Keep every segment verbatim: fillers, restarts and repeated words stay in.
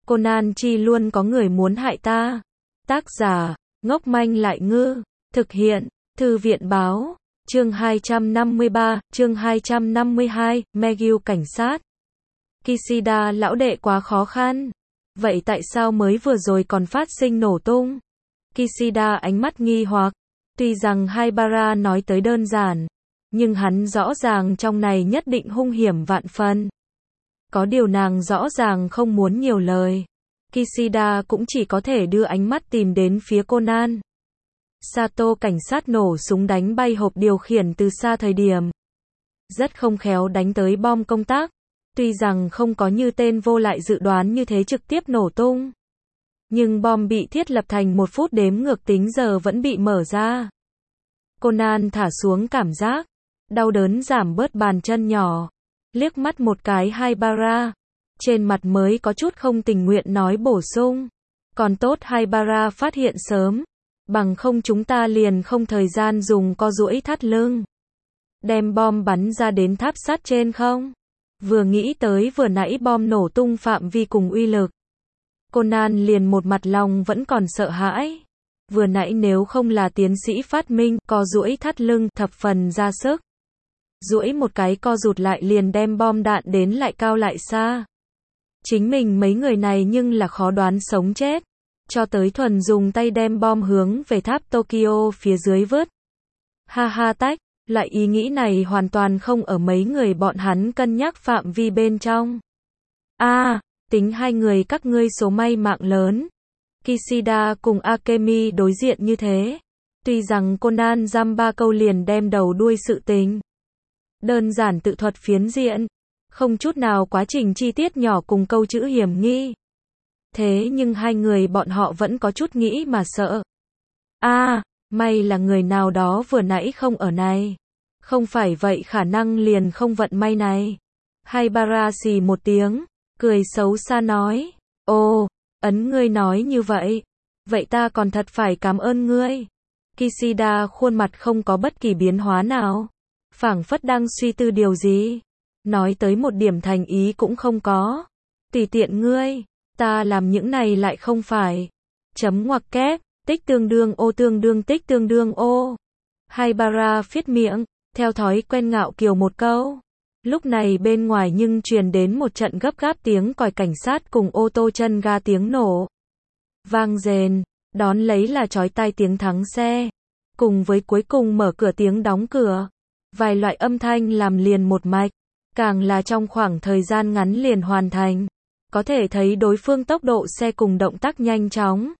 Conan chi luôn có người muốn hại ta. Tác giả, ngốc manh lại ngư. Thực hiện, Thư viện báo. Chương hai trăm năm mươi ba, chương hai trăm năm mươi hai, McGill cảnh sát. Kishida lão đệ quá khó khăn. Vậy tại sao mới vừa rồi còn phát sinh nổ tung? Kishida ánh mắt nghi hoặc. Tuy rằng Haibara nói tới đơn giản, nhưng hắn rõ ràng trong này nhất định hung hiểm vạn phần. Có điều nàng rõ ràng không muốn nhiều lời. Kishida cũng chỉ có thể đưa ánh mắt tìm đến phía Conan. Sato cảnh sát nổ súng đánh bay hộp điều khiển từ xa thời điểm. Rất không khéo đánh tới bom công tác. Tuy rằng không có như tên vô lại dự đoán như thế trực tiếp nổ tung. Nhưng bom bị thiết lập thành một phút đếm ngược tính giờ vẫn bị mở ra. Conan thả xuống cảm giác. Đau đớn giảm bớt bàn chân nhỏ. Liếc mắt một cái Haibara. Trên mặt mới có chút không tình nguyện nói bổ sung. Còn tốt Haibara phát hiện sớm. Bằng không chúng ta liền không thời gian dùng co duỗi thắt lưng. Đem bom bắn ra đến tháp sắt trên không? Vừa nghĩ tới vừa nãy bom nổ tung phạm vi cùng uy lực. Conan liền một mặt lòng vẫn còn sợ hãi. Vừa nãy nếu không là tiến sĩ phát minh, co duỗi thắt lưng thập phần ra sức. Duỗi một cái co rụt lại liền đem bom đạn đến lại cao lại xa. Chính mình mấy người này nhưng là khó đoán sống chết. Cho tới thuần dùng tay đem bom hướng về tháp Tokyo phía dưới vứt. Ha ha tách, lại ý nghĩ này hoàn toàn không ở mấy người bọn hắn cân nhắc phạm vi bên trong. A, à, tính hai người các ngươi số may mạng lớn. Kishida cùng Akemi đối diện như thế. Tuy rằng Conan dăm ba câu liền đem đầu đuôi sự tình. Đơn giản tự thuật phiến diện. Không chút nào quá trình chi tiết nhỏ cùng câu chữ hiểm nghi. Thế nhưng hai người bọn họ vẫn có chút nghĩ mà sợ. A, à, may là người nào đó vừa nãy không ở này. Không phải vậy khả năng liền không vận may này. Haibara xì một tiếng, cười xấu xa nói. Ồ, ấn ngươi nói như vậy. Vậy ta còn thật phải cảm ơn ngươi. Kishida khuôn mặt không có bất kỳ biến hóa nào. Phảng phất đang suy tư điều gì. Nói tới một điểm thành ý cũng không có. Tùy tiện ngươi. Ta làm những này lại không phải. Chấm ngoặc kép, tích tương đương ô tương đương tích tương đương ô. Haibara phiết miệng, theo thói quen ngạo kiều một câu. Lúc này bên ngoài nhưng truyền đến một trận gấp gáp tiếng còi cảnh sát cùng ô tô chân ga tiếng nổ. Vang rền, đón lấy là chói tai tiếng thắng xe. Cùng với cuối cùng mở cửa tiếng đóng cửa. Vài loại âm thanh làm liền một mạch. Càng là trong khoảng thời gian ngắn liền hoàn thành. Có thể thấy đối phương tốc độ xe cùng động tác nhanh chóng.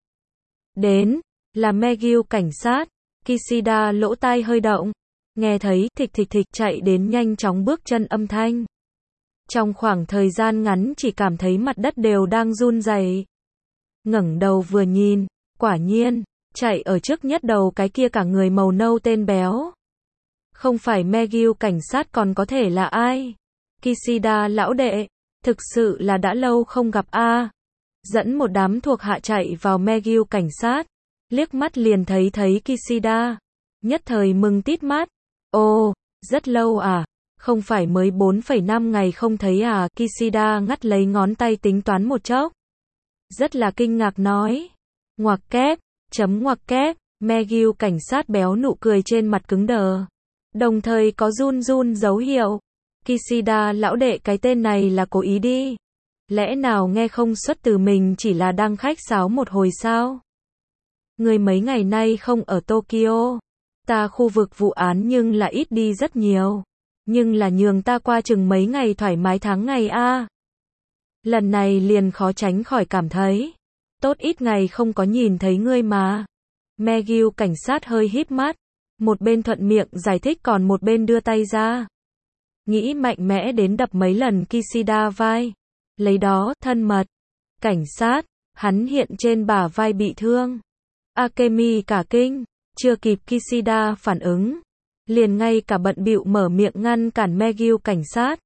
Đến, là McGill cảnh sát. Kishida lỗ tai hơi động. Nghe thấy thịch thịch thịch chạy đến nhanh chóng bước chân âm thanh. Trong khoảng thời gian ngắn chỉ cảm thấy mặt đất đều đang run rẩy. Ngẩng đầu vừa nhìn, quả nhiên, chạy ở trước nhất đầu cái kia cả người màu nâu tên béo. Không phải McGill cảnh sát còn có thể là ai? Kishida lão đệ. Thực sự là đã lâu không gặp a. À. Dẫn một đám thuộc hạ chạy vào McGill cảnh sát. Liếc mắt liền thấy thấy Kishida. Nhất thời mừng tít mắt. Ồ, rất lâu à? Không phải mới bốn phẩy năm ngày không thấy à? Kishida ngắt lấy ngón tay tính toán một chốc. Rất là kinh ngạc nói. Ngoặc kép, chấm ngoặc kép. McGill cảnh sát béo nụ cười trên mặt cứng đờ. Đồng thời có run run dấu hiệu. Kishida lão đệ cái tên này là cố ý đi. Lẽ nào nghe không xuất từ mình chỉ là đang khách sáo một hồi sao? Người mấy ngày nay không ở Tokyo. Ta khu vực vụ án nhưng là ít đi rất nhiều. Nhưng là nhường ta qua chừng mấy ngày thoải mái tháng ngày a. À. Lần này liền khó tránh khỏi cảm thấy. Tốt ít ngày không có nhìn thấy ngươi mà. McGill cảnh sát hơi híp mắt. Một bên thuận miệng giải thích còn một bên đưa tay ra. Nghĩ mạnh mẽ đến đập mấy lần Kishida vai. Lấy đó, thân mật. Cảnh sát, hắn hiện trên bả vai bị thương. Akemi cả kinh, chưa kịp Kishida phản ứng. Liền ngay cả bận bịu mở miệng ngăn cản McGill cảnh sát.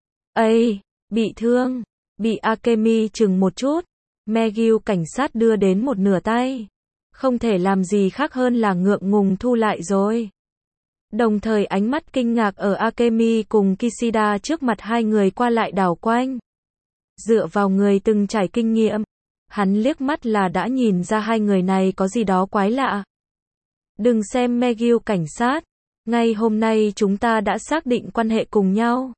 Ây, bị thương. Bị Akemi chừng một chút. McGill cảnh sát đưa đến một nửa tay. Không thể làm gì khác hơn là ngượng ngùng thu lại rồi. Đồng thời ánh mắt kinh ngạc ở Akemi cùng Kishida trước mặt hai người qua lại đảo quanh. Dựa vào người từng trải kinh nghiệm, Hắn liếc mắt là đã nhìn ra hai người này có gì đó quái lạ. Đừng xem McGill cảnh sát. Ngay hôm nay chúng ta đã xác định quan hệ cùng nhau.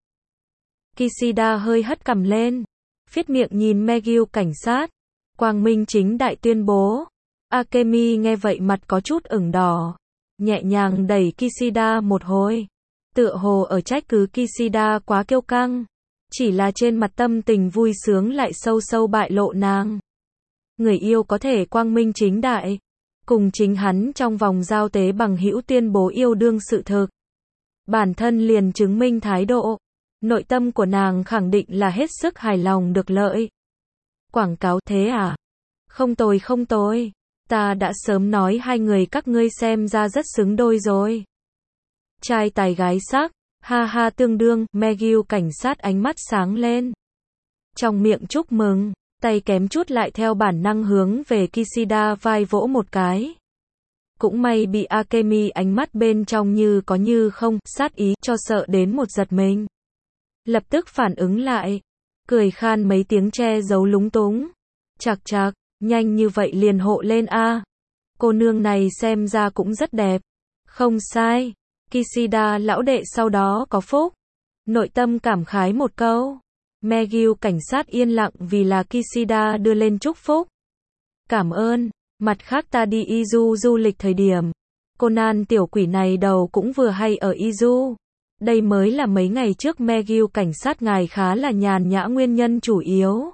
Kishida hơi hất cằm lên. Phiết miệng nhìn McGill cảnh sát. Quang minh chính đại tuyên bố. Akemi nghe vậy mặt có chút ửng đỏ. Nhẹ nhàng đẩy Kishida một hồi. Tựa hồ ở trách cứ Kishida quá kiêu căng. Chỉ là trên mặt tâm tình vui sướng lại sâu sâu bại lộ nàng. Người yêu có thể quang minh chính đại. Cùng chính hắn trong vòng giao tế bằng hữu tuyên bố yêu đương sự thực. Bản thân liền chứng minh thái độ. Nội tâm của nàng khẳng định là hết sức hài lòng được lợi. Quảng cáo thế à? Không tồi không tồi. Ta đã sớm nói hai người các ngươi xem ra rất xứng đôi rồi. Trai tài gái sắc, ha ha tương đương, McGill cảnh sát ánh mắt sáng lên. Trong miệng chúc mừng, tay kém chút lại theo bản năng hướng về Kishida vai vỗ một cái. Cũng may bị Akemi ánh mắt bên trong như có như không, sát ý, cho sợ đến một giật mình. Lập tức phản ứng lại, cười khan mấy tiếng che giấu lúng túng. Chạc chạc, nhanh như vậy liền hộ lên a. Cô nương này xem ra cũng rất đẹp. Không sai. Kishida lão đệ sau đó có phúc. Nội tâm cảm khái một câu. McGill cảnh sát yên lặng vì là Kishida đưa lên chúc phúc. Cảm ơn. Mặt khác ta đi Izu du lịch thời điểm. Conan tiểu quỷ này đầu cũng vừa hay ở Izu. Đây mới là mấy ngày trước McGill cảnh sát ngài khá là nhàn nhã nguyên nhân chủ yếu.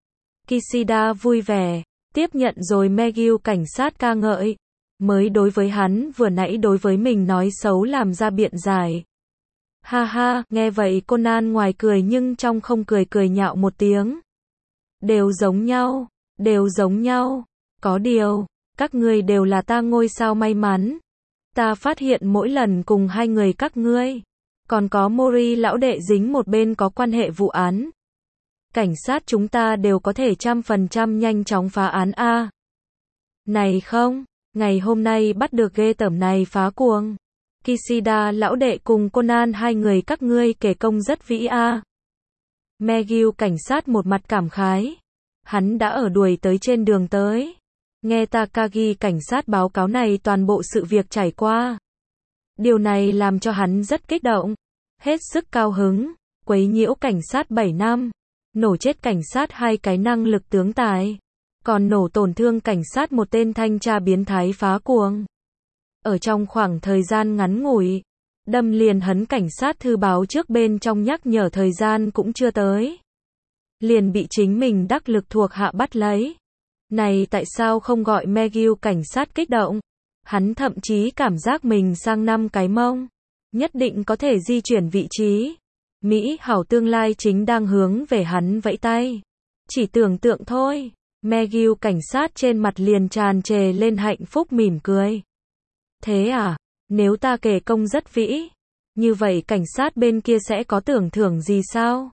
Kishida vui vẻ, tiếp nhận rồi McGill cảnh sát ca ngợi. Mới đối với hắn vừa nãy đối với mình nói xấu làm ra biện giải. Ha ha, nghe vậy Conan ngoài cười nhưng trong không cười cười nhạo một tiếng. Đều giống nhau, đều giống nhau. Có điều, các ngươi đều là ta ngôi sao may mắn. Ta phát hiện mỗi lần cùng hai người các ngươi, còn có Mori lão đệ dính một bên có quan hệ vụ án. Cảnh sát chúng ta đều có thể trăm phần trăm nhanh chóng phá án a. Này không, ngày hôm nay bắt được ghê tởm này phá cuồng. Kishida lão đệ cùng Conan hai người các ngươi kể công rất vĩ a. McGill cảnh sát một mặt cảm khái. Hắn đã ở đuổi tới trên đường tới. Nghe Takagi cảnh sát báo cáo này toàn bộ sự việc trải qua. Điều này làm cho hắn rất kích động. Hết sức cao hứng. Quấy nhiễu cảnh sát bảy năm. Nổ chết cảnh sát hai cái năng lực tướng tài. Còn nổ tổn thương cảnh sát một tên thanh tra biến thái phá cuồng. Ở trong khoảng thời gian ngắn ngủi, đâm liền hấn cảnh sát thư báo trước bên trong nhắc nhở thời gian cũng chưa tới. Liền bị chính mình đắc lực thuộc hạ bắt lấy. Này tại sao không gọi McGill cảnh sát kích động? Hắn thậm chí cảm giác mình sang năm cái mông. Nhất định có thể di chuyển vị trí. Mỹ hảo tương lai chính đang hướng về hắn vẫy tay. Chỉ tưởng tượng thôi. McGill cảnh sát trên mặt liền tràn trề lên hạnh phúc mỉm cười. Thế à, nếu ta kể công rất vĩ, như vậy cảnh sát bên kia sẽ có tưởng thưởng gì sao?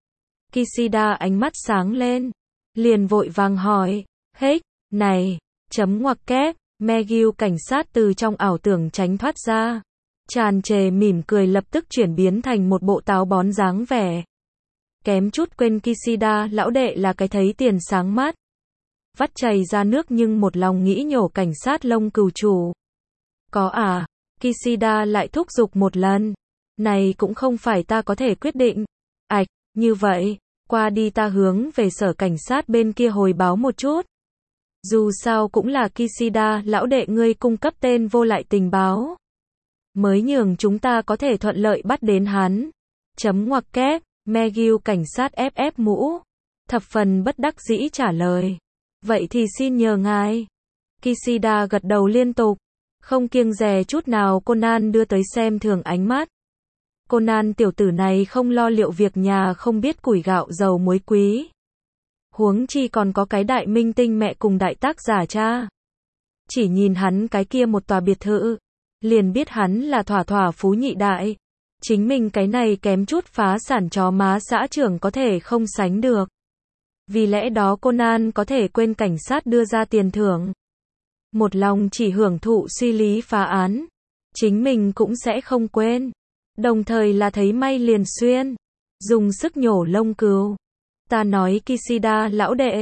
Kishida ánh mắt sáng lên, liền vội vàng hỏi, hết, này, chấm ngoặc kép, McGill cảnh sát từ trong ảo tưởng tránh thoát ra. Tràn trề mỉm cười lập tức chuyển biến thành một bộ táo bón dáng vẻ. Kém chút quên Kishida lão đệ là cái thấy tiền sáng mắt. Vắt chảy ra nước nhưng một lòng nghĩ nhổ cảnh sát lông cừu chủ. Có à, Kishida lại thúc giục một lần. Này cũng không phải ta có thể quyết định. Ảch, như vậy, qua đi ta hướng về sở cảnh sát bên kia hồi báo một chút. Dù sao cũng là Kishida lão đệ ngươi cung cấp tên vô lại tình báo. Mới nhường chúng ta có thể thuận lợi bắt đến hắn. Chấm ngoặc kép, McGill cảnh sát ép ép mũ. Thập phần bất đắc dĩ trả lời. Vậy thì xin nhờ ngài. Kishida gật đầu liên tục. Không kiêng dè chút nào Conan đưa tới xem thường ánh mắt. Conan tiểu tử này không lo liệu việc nhà không biết củi gạo dầu muối quý. Huống chi còn có cái đại minh tinh mẹ cùng đại tác giả cha. Chỉ nhìn hắn cái kia một tòa biệt thự. Liền biết hắn là thỏa thỏa phú nhị đại. Chính mình cái này kém chút phá sản chó má xã trưởng có thể không sánh được. Vì lẽ đó Conan có thể quên cảnh sát đưa ra tiền thưởng. Một lòng chỉ hưởng thụ suy lý phá án. Chính mình cũng sẽ không quên. Đồng thời là thấy may liền xuyên. Dùng sức nhổ lông cừu. Ta nói Kishida lão đệ.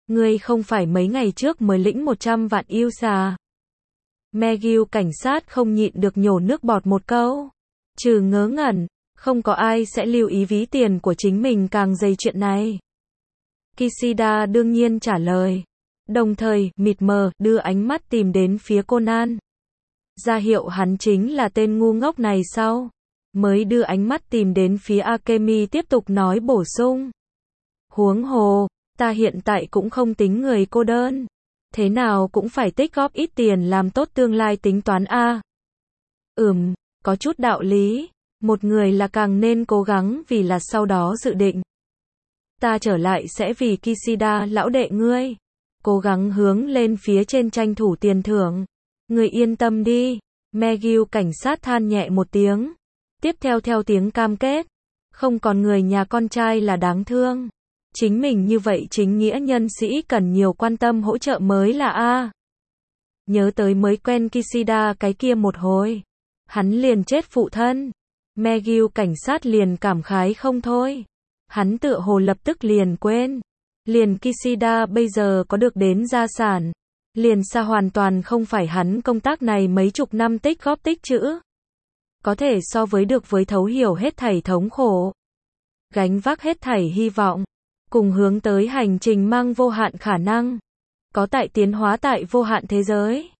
Ngươi không phải mấy ngày trước mới lĩnh một trăm vạn yêu xà. Maggie cảnh sát không nhịn được nhổ nước bọt một câu. Trừ ngớ ngẩn, không có ai sẽ lưu ý ví tiền của chính mình càng dày chuyện này. Kishida đương nhiên trả lời. Đồng thời, mịt mờ, đưa ánh mắt tìm đến phía Conan. Ra hiệu hắn chính là tên ngu ngốc này sau. Mới đưa ánh mắt tìm đến phía Akemi tiếp tục nói bổ sung. Huống hồ, ta hiện tại cũng không tính người cô đơn. Thế nào cũng phải tích góp ít tiền làm tốt tương lai tính toán a. Ừm, có chút đạo lý. Một người là càng nên cố gắng vì là sau đó dự định. Ta trở lại sẽ vì Kishida lão đệ ngươi. Cố gắng hướng lên phía trên tranh thủ tiền thưởng. Ngươi yên tâm đi. Maggie cảnh sát than nhẹ một tiếng. Tiếp theo theo tiếng cam kết. Không còn người nhà con trai là đáng thương. Chính mình như vậy chính nghĩa nhân sĩ cần nhiều quan tâm hỗ trợ mới là a. Nhớ tới mới quen Kishida cái kia một hồi. Hắn liền chết phụ thân. Maggie cảnh sát liền cảm khái không thôi. Hắn tựa hồ lập tức liền quên. Liền Kishida bây giờ có được đến gia sản. Liền xa hoàn toàn không phải hắn công tác này mấy chục năm tích góp tích trữ. Có thể so với được với thấu hiểu hết thảy thống khổ. Gánh vác hết thảy hy vọng. Cùng hướng tới hành trình mang vô hạn khả năng. Có tại tiến hóa tại vô hạn thế giới.